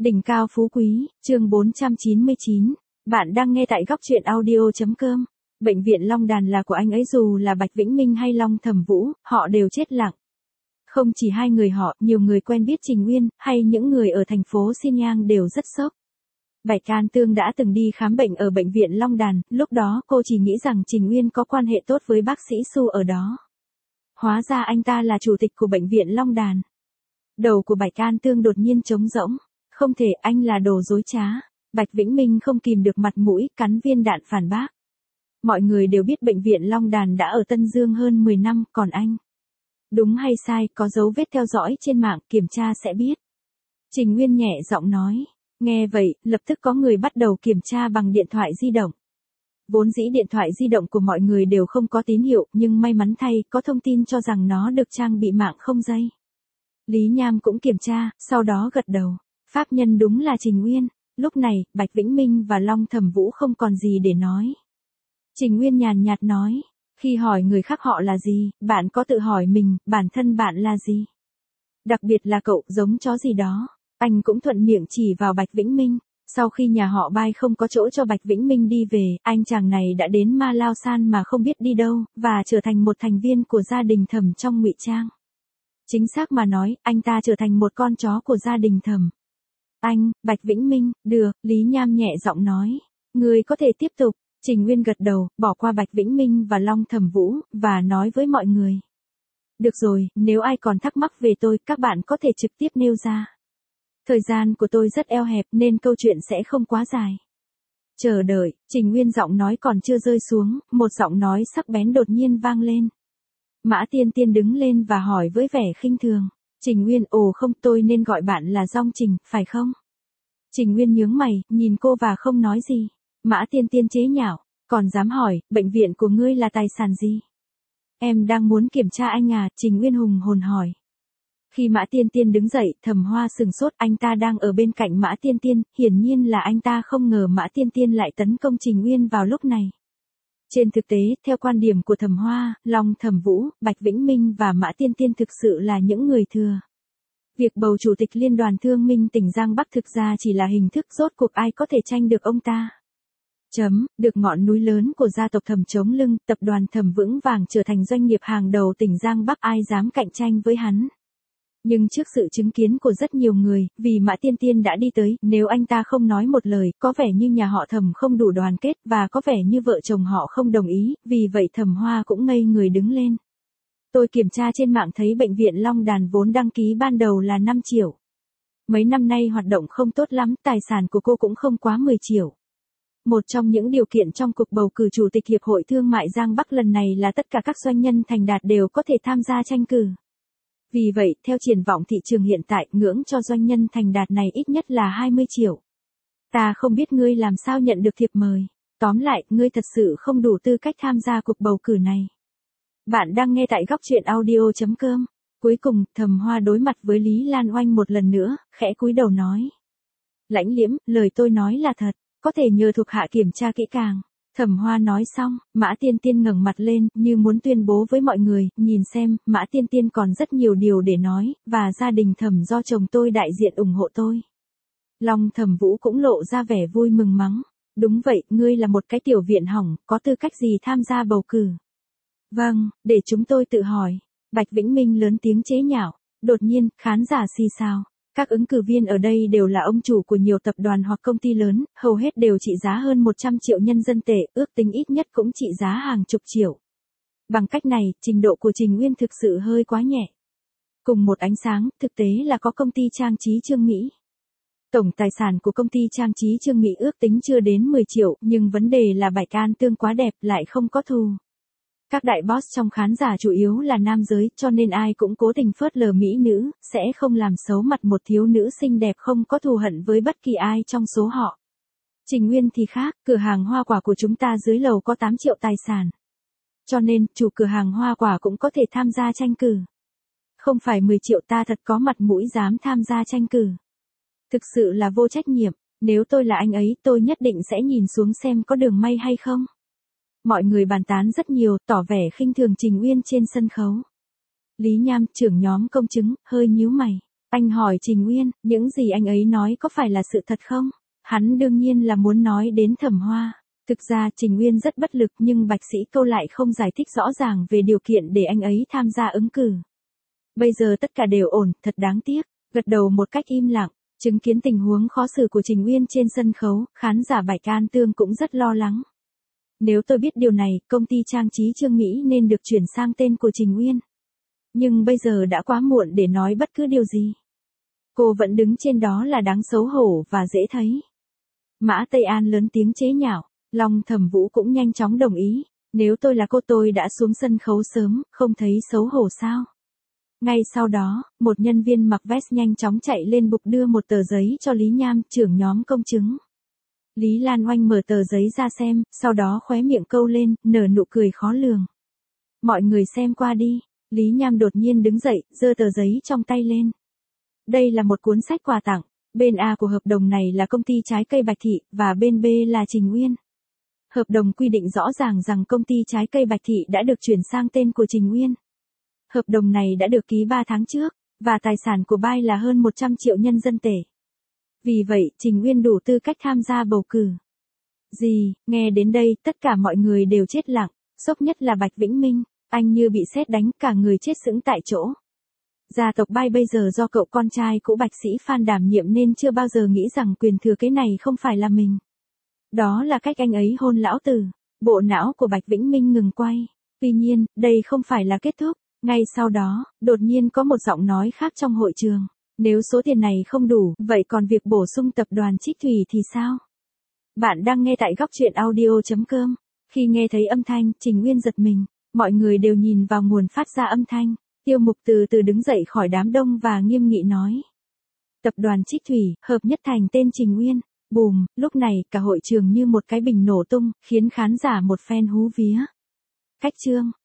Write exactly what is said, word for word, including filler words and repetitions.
Đỉnh cao phú quý, chương bốn trăm chín mươi chín. Bạn đang nghe tại góc truyện audio chấm com. Bệnh viện Long Đàn là của anh ấy, dù là Bạch Vĩnh Minh hay Long Thẩm Vũ, họ đều chết lặng. Không chỉ hai người họ, nhiều người quen biết Trình Uyên, hay những người ở thành phố Xin Nhang đều rất sốc. Bạch Can Tương đã từng đi khám bệnh ở bệnh viện Long Đàn, lúc đó cô chỉ nghĩ rằng Trình Uyên có quan hệ tốt với bác sĩ Su ở đó. Hóa ra anh ta là chủ tịch của bệnh viện Long Đàn. Đầu của Bạch Can Tương đột nhiên trống rỗng. Không thể, anh là đồ dối trá. Bạch Vĩnh Minh không kìm được mặt mũi, cắn viên đạn phản bác. Mọi người đều biết bệnh viện Long Đàn đã ở Tân Dương hơn mười năm, còn anh. Đúng hay sai, có dấu vết theo dõi trên mạng, kiểm tra sẽ biết. Trình Uyên nhẹ giọng nói. Nghe vậy, lập tức có người bắt đầu kiểm tra bằng điện thoại di động. Vốn dĩ điện thoại di động của mọi người đều không có tín hiệu, nhưng may mắn thay, có thông tin cho rằng nó được trang bị mạng không dây. Lý Nham cũng kiểm tra, sau đó gật đầu. Pháp nhân đúng là Trình Uyên. Lúc này, Bạch Vĩnh Minh và Long Thẩm Vũ không còn gì để nói. Trình Uyên nhàn nhạt nói, khi hỏi người khác họ là gì, bạn có tự hỏi mình, bản thân bạn là gì? Đặc biệt là cậu, giống chó gì đó. Anh cũng thuận miệng chỉ vào Bạch Vĩnh Minh. Sau khi nhà họ Bai không có chỗ cho Bạch Vĩnh Minh đi về, anh chàng này đã đến Ma Lao San mà không biết đi đâu, và trở thành một thành viên của gia đình Thẩm trong ngụy trang. Chính xác mà nói, anh ta trở thành một con chó của gia đình Thẩm. Anh, Bạch Vĩnh Minh, được, Lý Nham nhẹ giọng nói. Người có thể tiếp tục. Trình Uyên gật đầu, bỏ qua Bạch Vĩnh Minh và Long Thẩm Vũ, và nói với mọi người. Được rồi, nếu ai còn thắc mắc về tôi, các bạn có thể trực tiếp nêu ra. Thời gian của tôi rất eo hẹp nên câu chuyện sẽ không quá dài. Chờ đợi, Trình Uyên giọng nói còn chưa rơi xuống, một giọng nói sắc bén đột nhiên vang lên. Mã Tiên Tiên đứng lên và hỏi với vẻ khinh thường. Trình Uyên, ồ không, tôi nên gọi bạn là Dong Trình, phải không? Trình Uyên nhướng mày, nhìn cô và không nói gì. Mã Tiên Tiên chế nhạo, còn dám hỏi, bệnh viện của ngươi là tài sản gì? Em đang muốn kiểm tra anh à, Trình Uyên hùng hồn hỏi. Khi Mã Tiên Tiên đứng dậy, Thẩm Hoa sừng sốt, anh ta đang ở bên cạnh Mã Tiên Tiên, hiển nhiên là anh ta không ngờ Mã Tiên Tiên lại tấn công Trình Uyên vào lúc này. Trên thực tế, theo quan điểm của Thẩm Hoa, Long Thẩm Vũ, Bạch Vĩnh Minh và Mã Tiên Tiên thực sự là những người thừa. Việc bầu chủ tịch Liên đoàn Thương minh tỉnh Giang Bắc thực ra chỉ là hình thức, rốt cuộc ai có thể tranh được ông ta. Chấm, được ngọn núi lớn của gia tộc Thẩm chống lưng, tập đoàn Thẩm vững vàng trở thành doanh nghiệp hàng đầu tỉnh Giang Bắc, ai dám cạnh tranh với hắn. Nhưng trước sự chứng kiến của rất nhiều người, vì Mã Tiên Tiên đã đi tới, nếu anh ta không nói một lời, có vẻ như nhà họ Thẩm không đủ đoàn kết, và có vẻ như vợ chồng họ không đồng ý, vì vậy Thẩm Hoa cũng ngây người đứng lên. Tôi kiểm tra trên mạng thấy bệnh viện Long Đàn vốn đăng ký ban đầu là năm triệu. Mấy năm nay hoạt động không tốt lắm, tài sản của cô cũng không quá mười triệu. Một trong những điều kiện trong cuộc bầu cử chủ tịch Hiệp hội Thương mại Giang Bắc lần này là tất cả các doanh nhân thành đạt đều có thể tham gia tranh cử. Vì vậy, theo triển vọng thị trường hiện tại, ngưỡng cho doanh nhân thành đạt này ít nhất là hai mươi triệu. Ta không biết ngươi làm sao nhận được thiệp mời. Tóm lại, ngươi thật sự không đủ tư cách tham gia cuộc bầu cử này. Bạn đang nghe tại góc truyện audio chấm com. Cuối cùng, Thẩm Hoa đối mặt với Lý Lan Oanh một lần nữa, khẽ cúi đầu nói. Lãnh Liễm, lời tôi nói là thật, có thể nhờ thuộc hạ kiểm tra kỹ càng. Thẩm Hoa nói xong, Mã Tiên Tiên ngẩng mặt lên, như muốn tuyên bố với mọi người, nhìn xem, Mã Tiên Tiên còn rất nhiều điều để nói, và gia đình Thẩm do chồng tôi đại diện ủng hộ tôi. Long Thẩm Vũ cũng lộ ra vẻ vui mừng mắng. Đúng vậy, ngươi là một cái tiểu viện hỏng, có tư cách gì tham gia bầu cử? Vâng, để chúng tôi tự hỏi. Bạch Vĩnh Minh lớn tiếng chế nhạo. Đột nhiên, khán giả xì xào. Các ứng cử viên ở đây đều là ông chủ của nhiều tập đoàn hoặc công ty lớn, hầu hết đều trị giá hơn một trăm triệu nhân dân tệ, ước tính ít nhất cũng trị giá hàng chục triệu. Bằng cách này, trình độ của Trình Uyên thực sự hơi quá nhẹ. Cùng một ánh sáng, thực tế là có công ty trang trí Trương Mỹ. Tổng tài sản của công ty trang trí Trương Mỹ ước tính chưa đến mười triệu, nhưng vấn đề là Bạch Can Tương quá đẹp, lại không có thù. Các đại boss trong khán giả chủ yếu là nam giới, cho nên ai cũng cố tình phớt lờ mỹ nữ, sẽ không làm xấu mặt một thiếu nữ xinh đẹp không có thù hận với bất kỳ ai trong số họ. Trình Uyên thì khác, cửa hàng hoa quả của chúng ta dưới lầu có tám triệu tài sản. Cho nên, chủ cửa hàng hoa quả cũng có thể tham gia tranh cử. Không phải mười triệu, ta thật có mặt mũi dám tham gia tranh cử. Thực sự là vô trách nhiệm, nếu tôi là anh ấy, tôi nhất định sẽ nhìn xuống xem có đường may hay không. Mọi người bàn tán rất nhiều, tỏ vẻ khinh thường Trình Uyên trên sân khấu. Lý Nham, trưởng nhóm công chứng, hơi nhíu mày. Anh hỏi Trình Uyên, những gì anh ấy nói có phải là sự thật không? Hắn đương nhiên là muốn nói đến Thẩm Hoa. Thực ra Trình Uyên rất bất lực nhưng Bạch Sĩ Câu lại không giải thích rõ ràng về điều kiện để anh ấy tham gia ứng cử. Bây giờ tất cả đều ổn, thật đáng tiếc. Gật đầu một cách im lặng, chứng kiến tình huống khó xử của Trình Uyên trên sân khấu, khán giả Bạch An Tương cũng rất lo lắng. Nếu tôi biết điều này, công ty trang trí Trương Mỹ nên được chuyển sang tên của Trình Uyên. Nhưng bây giờ đã quá muộn để nói bất cứ điều gì. Cô vẫn đứng trên đó là đáng xấu hổ và dễ thấy. Mã Tây An lớn tiếng chế nhạo, Long Thẩm Vũ cũng nhanh chóng đồng ý. Nếu tôi là cô tôi đã xuống sân khấu sớm, không thấy xấu hổ sao? Ngay sau đó, một nhân viên mặc vest nhanh chóng chạy lên bục đưa một tờ giấy cho Lý Nham, trưởng nhóm công chứng. Lý Lan Oanh mở tờ giấy ra xem, sau đó khóe miệng câu lên, nở nụ cười khó lường. Mọi người xem qua đi. Lý Nham đột nhiên đứng dậy, giơ tờ giấy trong tay lên. Đây là một cuốn sách quà tặng. Bên A của hợp đồng này là công ty trái cây Bạch Thị, và bên B là Trình Uyên. Hợp đồng quy định rõ ràng rằng công ty trái cây Bạch Thị đã được chuyển sang tên của Trình Uyên. Hợp đồng này đã được ký ba tháng trước, và tài sản của Bai là hơn một trăm triệu nhân dân tệ. Vì vậy, Trình Uyên đủ tư cách tham gia bầu cử. Gì, nghe đến đây, tất cả mọi người đều chết lặng, sốc nhất là Bạch Vĩnh Minh, anh như bị sét đánh, cả người chết sững tại chỗ. Gia tộc Bai bây giờ do cậu con trai cũ Bạch Sĩ Phan đảm nhiệm nên chưa bao giờ nghĩ rằng quyền thừa kế này không phải là mình. Đó là cách anh ấy hôn lão tử. Bộ não của Bạch Vĩnh Minh ngừng quay. Tuy nhiên, đây không phải là kết thúc. Ngay sau đó, đột nhiên có một giọng nói khác trong hội trường. Nếu số tiền này không đủ, vậy còn việc bổ sung tập đoàn Trích Thủy thì sao? Bạn đang nghe tại góc truyện audio chấm com. Khi nghe thấy âm thanh, Trình Uyên giật mình. Mọi người đều nhìn vào nguồn phát ra âm thanh. Tiêu Mục từ từ đứng dậy khỏi đám đông và nghiêm nghị nói. Tập đoàn Trích Thủy, hợp nhất thành tên Trình Uyên. Bùm, lúc này, cả hội trường như một cái bình nổ tung, khiến khán giả một phen hú vía. Cách chương.